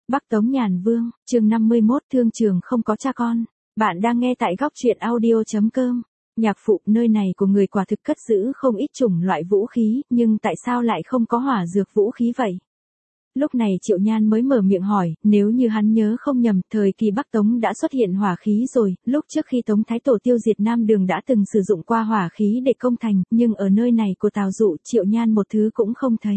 Bắc Tống Nhàn Vương, chương 51 thương trường không có cha con. Bạn đang nghe tại góc truyện audio.com. Nhạc phụ, nơi này của người quả thực cất giữ không ít chủng loại vũ khí, nhưng tại sao lại không có hỏa dược vũ khí vậy? Lúc này Triệu Nhan mới mở miệng hỏi, nếu như hắn nhớ không nhầm, thời kỳ Bắc Tống đã xuất hiện hỏa khí rồi, lúc trước khi Tống Thái Tổ tiêu diệt Nam Đường đã từng sử dụng qua hỏa khí để công thành, nhưng ở nơi này của Tào Dụ, Triệu Nhan một thứ cũng không thấy.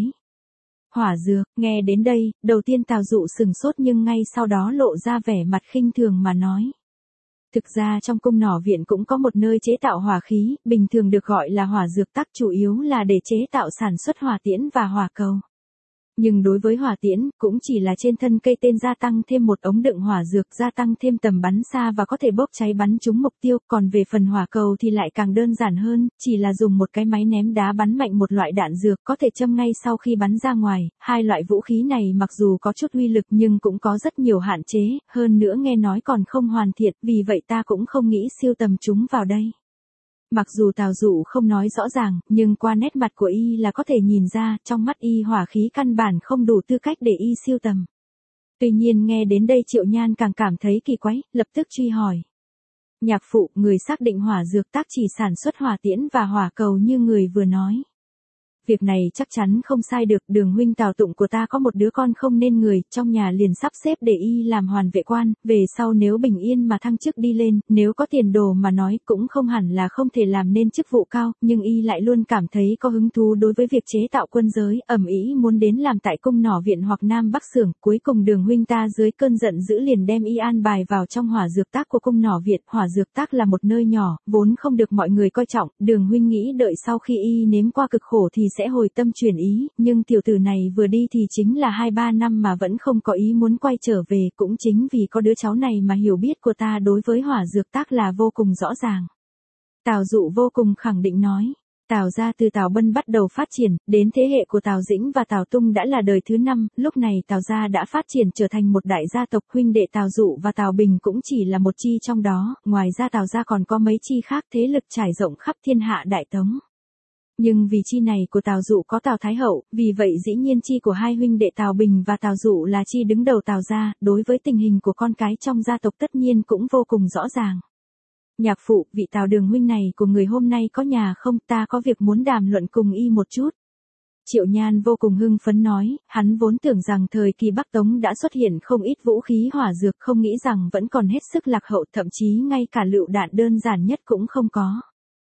Hỏa dược, nghe đến đây, đầu tiên Tào Dụ sừng sốt nhưng ngay sau đó lộ ra vẻ mặt khinh thường mà nói. Thực ra trong cung nỏ viện cũng có một nơi chế tạo hỏa khí, bình thường được gọi là hỏa dược tắc, chủ yếu là để chế tạo sản xuất hỏa tiễn và hỏa cầu. Nhưng đối với hỏa tiễn, cũng chỉ là trên thân cây tên gia tăng thêm một ống đựng hỏa dược, gia tăng thêm tầm bắn xa và có thể bốc cháy bắn trúng mục tiêu, còn về phần hỏa cầu thì lại càng đơn giản hơn, chỉ là dùng một cái máy ném đá bắn mạnh một loại đạn dược có thể châm ngay sau khi bắn ra ngoài. Hai loại vũ khí này mặc dù có chút uy lực nhưng cũng có rất nhiều hạn chế, hơn nữa nghe nói còn không hoàn thiện, vì vậy ta cũng không nghĩ siêu tầm chúng vào đây. Mặc dù Tào Dụ không nói rõ ràng, nhưng qua nét mặt của y là có thể nhìn ra, trong mắt y hỏa khí căn bản không đủ tư cách để y siêu tầm. Tuy nhiên nghe đến đây Triệu Nhan càng cảm thấy kỳ quái, lập tức truy hỏi. Nhạc phụ, người xác định hỏa dược tác chỉ sản xuất hỏa tiễn và hỏa cầu như người vừa nói. Việc này chắc chắn không sai được, Đường huynh Tào Tụng của ta có một đứa con không nên người, trong nhà liền sắp xếp để y làm hoàn vệ quan, về sau nếu bình yên mà thăng chức đi lên, nếu có tiền đồ mà nói cũng không hẳn là không thể làm nên chức vụ cao, nhưng y lại luôn cảm thấy có hứng thú đối với việc chế tạo quân giới, ầm ĩ muốn đến làm tại cung nỏ viện hoặc Nam Bắc xưởng, cuối cùng Đường huynh ta dưới cơn giận dữ liền đem y an bài vào trong hỏa dược tác của cung nỏ viện. Hỏa dược tác là một nơi nhỏ, vốn không được mọi người coi trọng, Đường huynh nghĩ đợi sau khi y nếm qua cực khổ thì sẽ hồi tâm chuyển ý, nhưng tiểu tử này vừa đi thì chính là 2-3 năm mà vẫn không có ý muốn quay trở về, cũng chính vì có đứa cháu này mà hiểu biết của ta đối với hỏa dược tác là vô cùng rõ ràng. Tào Dụ vô cùng khẳng định nói. Tào gia từ Tào Bân bắt đầu phát triển, đến thế hệ của Tào Dĩnh và Tào Tung đã là đời thứ 5, lúc này Tào gia đã phát triển trở thành một đại gia tộc, huynh đệ Tào Dụ và Tào Bình cũng chỉ là một chi trong đó, ngoài ra Tào gia còn có mấy chi khác, thế lực trải rộng khắp thiên hạ Đại Tống. Nhưng vì chi này của Tào Dụ có Tào Thái Hậu, vì vậy dĩ nhiên chi của hai huynh đệ Tào Bình và Tào Dụ là chi đứng đầu Tào gia, đối với tình hình của con cái trong gia tộc tất nhiên cũng vô cùng rõ ràng. Nhạc phụ, vị Tào Đường huynh này của người hôm nay có nhà không, ta có việc muốn đàm luận cùng y một chút. Triệu Nhan vô cùng hưng phấn nói, hắn vốn tưởng rằng thời kỳ Bắc Tống đã xuất hiện không ít vũ khí hỏa dược, không nghĩ rằng vẫn còn hết sức lạc hậu, thậm chí ngay cả lựu đạn đơn giản nhất cũng không có.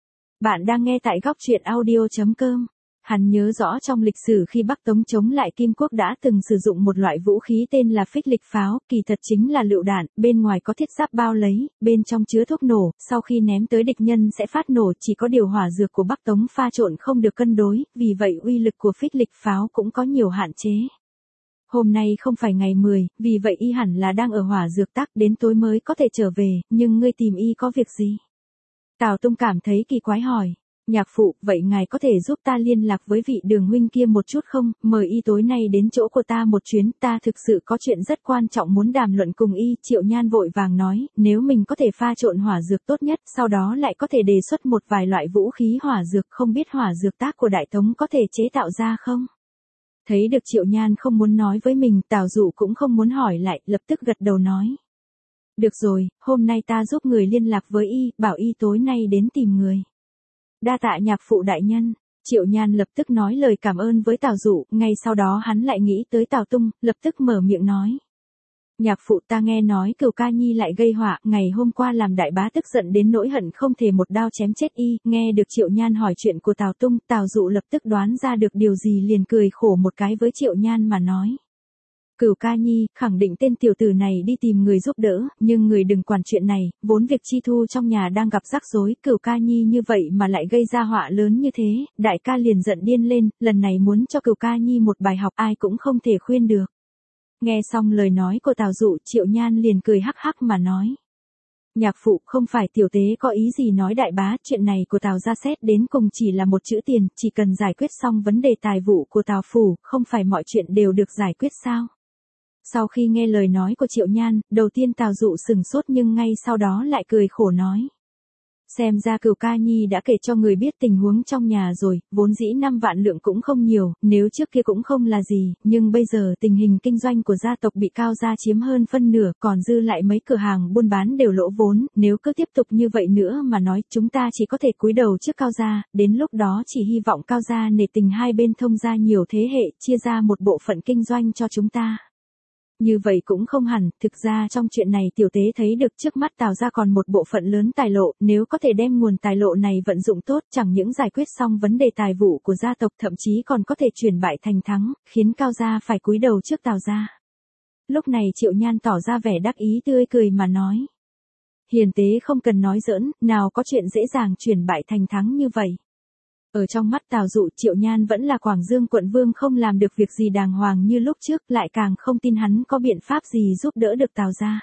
Bạn đang nghe tại góc truyện audio.com. Hắn nhớ rõ trong lịch sử khi Bắc Tống chống lại Kim Quốc đã từng sử dụng một loại vũ khí tên là phích lịch pháo, kỳ thật chính là lựu đạn, bên ngoài có thiết giáp bao lấy, bên trong chứa thuốc nổ, sau khi ném tới địch nhân sẽ phát nổ, chỉ có điều hỏa dược của Bắc Tống pha trộn không được cân đối, vì vậy uy lực của phích lịch pháo cũng có nhiều hạn chế. Hôm nay không phải ngày 10, vì vậy y hẳn là đang ở hỏa dược tác, đến tối mới có thể trở về, nhưng ngươi tìm y có việc gì? Tào Tung cảm thấy kỳ quái hỏi. Nhạc phụ, vậy ngài có thể giúp ta liên lạc với vị Đường huynh kia một chút không, mời y tối nay đến chỗ của ta một chuyến, ta thực sự có chuyện rất quan trọng muốn đàm luận cùng y. Triệu Nhan vội vàng nói, nếu mình có thể pha trộn hỏa dược tốt nhất, sau đó lại có thể đề xuất một vài loại vũ khí hỏa dược, không biết hỏa dược tác của Đại Tống có thể chế tạo ra không? Thấy được Triệu Nhan không muốn nói với mình, Tào Dụ cũng không muốn hỏi lại, lập tức gật đầu nói. Được rồi, hôm nay ta giúp người liên lạc với y, bảo y tối nay đến tìm người. Đa tạ nhạc phụ đại nhân. Triệu Nhan lập tức nói lời cảm ơn với Tào Dụ, ngay sau đó hắn lại nghĩ tới Tào Tung, lập tức mở miệng nói. Nhạc phụ, ta nghe nói Cửu Ca Nhi lại gây họa, ngày hôm qua làm đại bá tức giận đến nỗi hận không thể một đao chém chết y. Nghe được Triệu Nhan hỏi chuyện của Tào Tung, Tào Dụ lập tức đoán ra được điều gì liền cười khổ một cái với Triệu Nhan mà nói. Cửu Ca Nhi, khẳng định tên tiểu tử này đi tìm người giúp đỡ, nhưng người đừng quản chuyện này, vốn việc chi thu trong nhà đang gặp rắc rối, Cửu Ca Nhi như vậy mà lại gây ra họa lớn như thế, đại ca liền giận điên lên, lần này muốn cho Cửu Ca Nhi một bài học ai cũng không thể khuyên được. Nghe xong lời nói của Tào Dụ, Triệu Nhan liền cười hắc hắc mà nói. Nhạc phụ, không phải tiểu tế có ý gì nói đại bá, chuyện này của Tào gia xét đến cùng chỉ là một chữ tiền, chỉ cần giải quyết xong vấn đề tài vụ của Tào phủ, không phải mọi chuyện đều được giải quyết sao? Sau khi nghe lời nói của Triệu Nhan, đầu tiên Tào Dụ sừng sốt nhưng ngay sau đó lại cười khổ nói. Xem ra Cửu Ca Nhi đã kể cho người biết tình huống trong nhà rồi, vốn dĩ 5 vạn lượng cũng không nhiều, nếu trước kia cũng không là gì, nhưng bây giờ tình hình kinh doanh của gia tộc bị Cao gia chiếm hơn phân nửa, còn dư lại mấy cửa hàng buôn bán đều lỗ vốn, nếu cứ tiếp tục như vậy nữa mà nói, chúng ta chỉ có thể cúi đầu trước Cao gia, đến lúc đó chỉ hy vọng Cao gia nể tình hai bên thông gia nhiều thế hệ, chia ra một bộ phận kinh doanh cho chúng ta. Như vậy cũng không hẳn, thực ra trong chuyện này tiểu tế thấy được trước mắt Tào gia còn một bộ phận lớn tài lộ, nếu có thể đem nguồn tài lộ này vận dụng tốt, chẳng những giải quyết xong vấn đề tài vụ của gia tộc, thậm chí còn có thể chuyển bại thành thắng, khiến Cao gia phải cúi đầu trước Tào gia. Lúc này Triệu Nhan tỏ ra vẻ đắc ý tươi cười mà nói. Hiền tế không cần nói giỡn, nào có chuyện dễ dàng chuyển bại thành thắng như vậy. Ở trong mắt Tào Dụ, Triệu Nhan vẫn là Quảng Dương quận vương, không làm được việc gì đàng hoàng như lúc trước, lại càng không tin hắn có biện pháp gì giúp đỡ được Tào gia.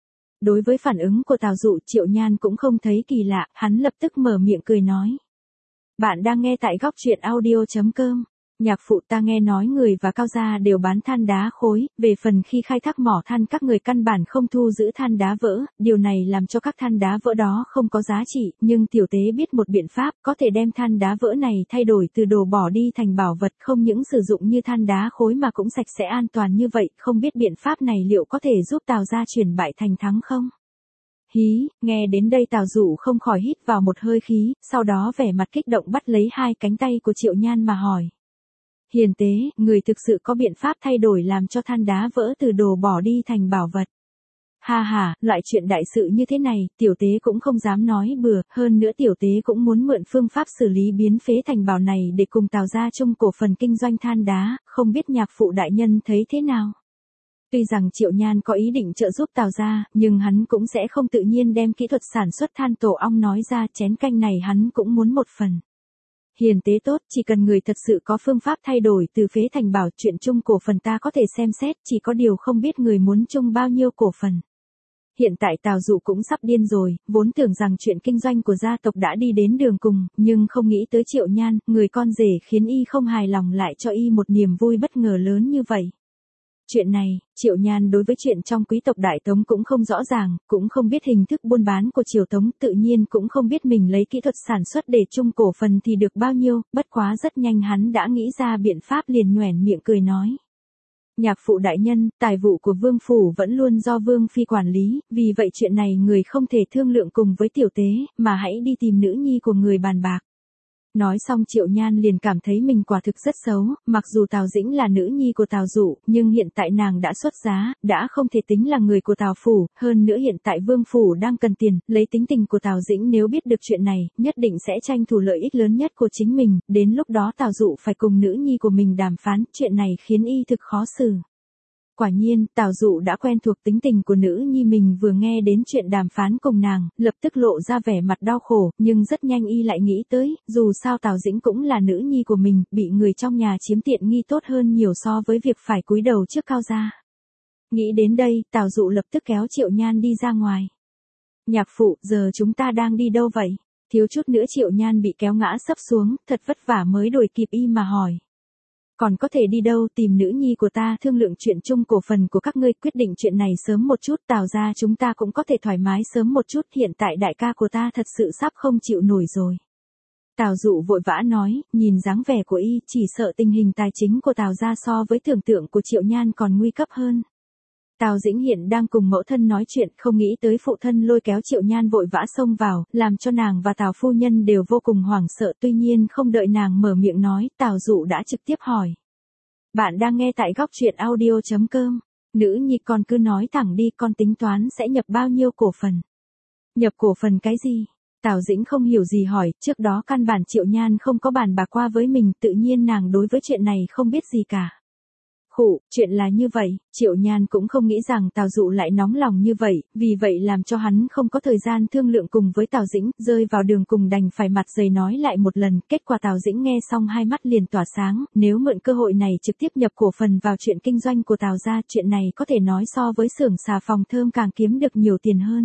Đối với phản ứng của Tào Dụ, Triệu Nhan cũng không thấy kỳ lạ, hắn lập tức mở miệng cười nói. Bạn đang nghe tại góc truyện audio.com. Nhạc phụ, ta nghe nói người và Cao gia đều bán than đá khối, về phần khi khai thác mỏ than các người căn bản không thu giữ than đá vỡ, điều này làm cho các than đá vỡ đó không có giá trị, nhưng tiểu tế biết một biện pháp có thể đem than đá vỡ này thay đổi từ đồ bỏ đi thành bảo vật, không những sử dụng như than đá khối mà cũng sạch sẽ an toàn như vậy, không biết biện pháp này liệu có thể giúp Tào gia chuyển bại thành thắng không? Hí, nghe đến đây Tào Dụ không khỏi hít vào một hơi khí, sau đó vẻ mặt kích động bắt lấy hai cánh tay của Triệu Nhan mà hỏi. Hiền tế, người thực sự có biện pháp thay đổi làm cho than đá vỡ từ đồ bỏ đi thành bảo vật. Ha ha, loại chuyện đại sự như thế này, tiểu tế cũng không dám nói bừa, hơn nữa tiểu tế cũng muốn mượn phương pháp xử lý biến phế thành bảo này để cùng Tào gia chung cổ phần kinh doanh than đá, không biết nhạc phụ đại nhân thấy thế nào. Tuy rằng Triệu Nhan có ý định trợ giúp Tào gia, nhưng hắn cũng sẽ không tự nhiên đem kỹ thuật sản xuất than tổ ong nói ra, chén canh này hắn cũng muốn một phần. Hiền tế tốt, chỉ cần người thật sự có phương pháp thay đổi từ phế thành bảo, chuyện chung cổ phần ta có thể xem xét, chỉ có điều không biết người muốn chung bao nhiêu cổ phần. Hiện tại Tào Dụ cũng sắp điên rồi, vốn tưởng rằng chuyện kinh doanh của gia tộc đã đi đến đường cùng, nhưng không nghĩ tới Triệu Nhan, người con rể khiến y không hài lòng lại cho y một niềm vui bất ngờ lớn như vậy. Chuyện này, Triệu Nhan đối với chuyện trong quý tộc Đại Tống cũng không rõ ràng, cũng không biết hình thức buôn bán của Triều Tống, tự nhiên cũng không biết mình lấy kỹ thuật sản xuất để chung cổ phần thì được bao nhiêu, bất quá rất nhanh hắn đã nghĩ ra biện pháp, liền nhoẻn miệng cười nói. Nhạc phụ đại nhân, tài vụ của Vương Phủ vẫn luôn do Vương Phi quản lý, vì vậy chuyện này người không thể thương lượng cùng với tiểu tế, mà hãy đi tìm nữ nhi của người bàn bạc. Nói xong Triệu Nhan liền cảm thấy mình quả thực rất xấu, mặc dù Tào Dĩnh là nữ nhi của Tào Dụ, nhưng hiện tại nàng đã xuất giá, đã không thể tính là người của Tào Phủ, hơn nữa hiện tại Vương Phủ đang cần tiền, lấy tính tình của Tào Dĩnh nếu biết được chuyện này, nhất định sẽ tranh thủ lợi ích lớn nhất của chính mình, đến lúc đó Tào Dụ phải cùng nữ nhi của mình đàm phán, chuyện này khiến y thực khó xử. Quả nhiên, Tào Dụ đã quen thuộc tính tình của nữ nhi mình, vừa nghe đến chuyện đàm phán cùng nàng, lập tức lộ ra vẻ mặt đau khổ, nhưng rất nhanh y lại nghĩ tới, dù sao Tào Dĩnh cũng là nữ nhi của mình, bị người trong nhà chiếm tiện nghi tốt hơn nhiều so với việc phải cúi đầu trước Cao gia. Nghĩ đến đây, Tào Dụ lập tức kéo Triệu Nhan đi ra ngoài. Nhạc phụ, giờ chúng ta đang đi đâu vậy? Thiếu chút nữa Triệu Nhan bị kéo ngã sấp xuống, thật vất vả mới đuổi kịp y mà hỏi. Còn có thể đi đâu, tìm nữ nhi của ta thương lượng chuyện chung cổ phần của các ngươi, quyết định chuyện này sớm một chút, Tào gia chúng ta cũng có thể thoải mái sớm một chút, hiện tại đại ca của ta thật sự sắp không chịu nổi rồi. Tào Dụ vội vã nói, nhìn dáng vẻ của y, chỉ sợ tình hình tài chính của Tào gia so với tưởng tượng của Triệu Nhan còn nguy cấp hơn. Tào Dĩnh hiện đang cùng mẫu thân nói chuyện, không nghĩ tới phụ thân lôi kéo Triệu Nhan vội vã xông vào, làm cho nàng và Tào phu nhân đều vô cùng hoảng sợ, tuy nhiên không đợi nàng mở miệng nói, Tào Dụ đã trực tiếp hỏi. Bạn đang nghe tại góc truyện audio.com. Nữ nhi con cứ nói thẳng đi, con tính toán sẽ nhập bao nhiêu cổ phần? Nhập cổ phần cái gì? Tào Dĩnh không hiểu gì hỏi, trước đó căn bản Triệu Nhan không có bàn bạc qua với mình, tự nhiên nàng đối với chuyện này không biết gì cả. Khụ, chuyện là như vậy, Triệu Nhan cũng không nghĩ rằng Tào Dụ lại nóng lòng như vậy, vì vậy làm cho hắn không có thời gian thương lượng cùng với Tào Dĩnh, rơi vào đường cùng đành phải mặt dày nói lại một lần, kết quả Tào Dĩnh nghe xong hai mắt liền tỏa sáng, nếu mượn cơ hội này trực tiếp nhập cổ phần vào chuyện kinh doanh của Tào gia, chuyện này có thể nói so với xưởng xà phòng thơm càng kiếm được nhiều tiền hơn.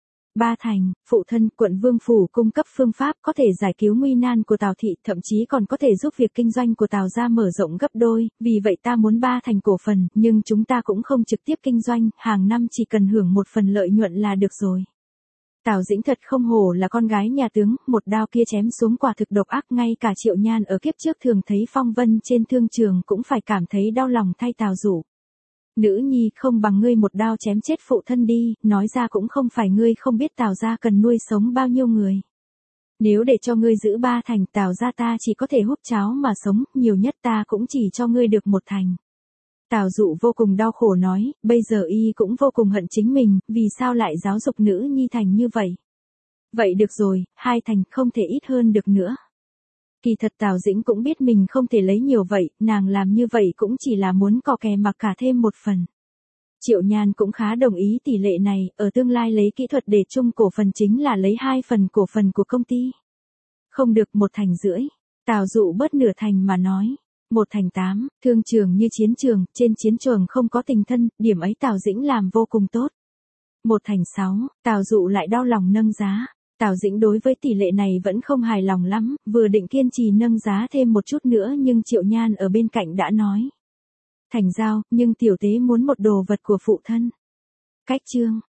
Ba thành, phụ thân, quận Vương Phủ cung cấp phương pháp có thể giải cứu nguy nan của Tào thị, thậm chí còn có thể giúp việc kinh doanh của Tào gia mở rộng gấp đôi, vì vậy ta muốn 3 thành cổ phần, nhưng chúng ta cũng không trực tiếp kinh doanh, hàng năm chỉ cần hưởng một phần lợi nhuận là được rồi. Tào Dĩnh thật không hổ là con gái nhà tướng, một đao kia chém xuống quả thực độc ác, ngay cả Triệu Nhan ở kiếp trước thường thấy phong vân trên thương trường cũng phải cảm thấy đau lòng thay Tào Dụ. Nữ nhi, không bằng ngươi một đao chém chết phụ thân đi, nói ra cũng không phải ngươi không biết Tào gia cần nuôi sống bao nhiêu người. Nếu để cho ngươi giữ 3 thành, Tào gia ta chỉ có thể húp cháo mà sống, nhiều nhất ta cũng chỉ cho ngươi được 1 thành. Tào Dụ vô cùng đau khổ nói, bây giờ y cũng vô cùng hận chính mình, vì sao lại giáo dục nữ nhi thành như vậy. Vậy được rồi, 2 thành không thể ít hơn được nữa. Kỳ thật Tào Dĩnh cũng biết mình không thể lấy nhiều vậy, nàng làm như vậy cũng chỉ là muốn cò kè mặc cả thêm 1 phần. Triệu Nhan cũng khá đồng ý tỷ lệ này, ở tương lai lấy kỹ thuật để chung cổ phần chính là lấy 2 phần cổ phần của công ty. Không được 1,5 thành. Tào Dụ bớt nửa thành mà nói. 1,8 thành, thương trường như chiến trường, trên chiến trường không có tình thân, điểm ấy Tào Dĩnh làm vô cùng tốt. 1,6 thành, Tào Dụ lại đau lòng nâng giá. Tào Dĩnh đối với tỷ lệ này vẫn không hài lòng lắm, vừa định kiên trì nâng giá thêm một chút nữa nhưng Triệu Nhan ở bên cạnh đã nói. Thành giao, nhưng tiểu tế muốn một đồ vật của phụ thân. Cách chương.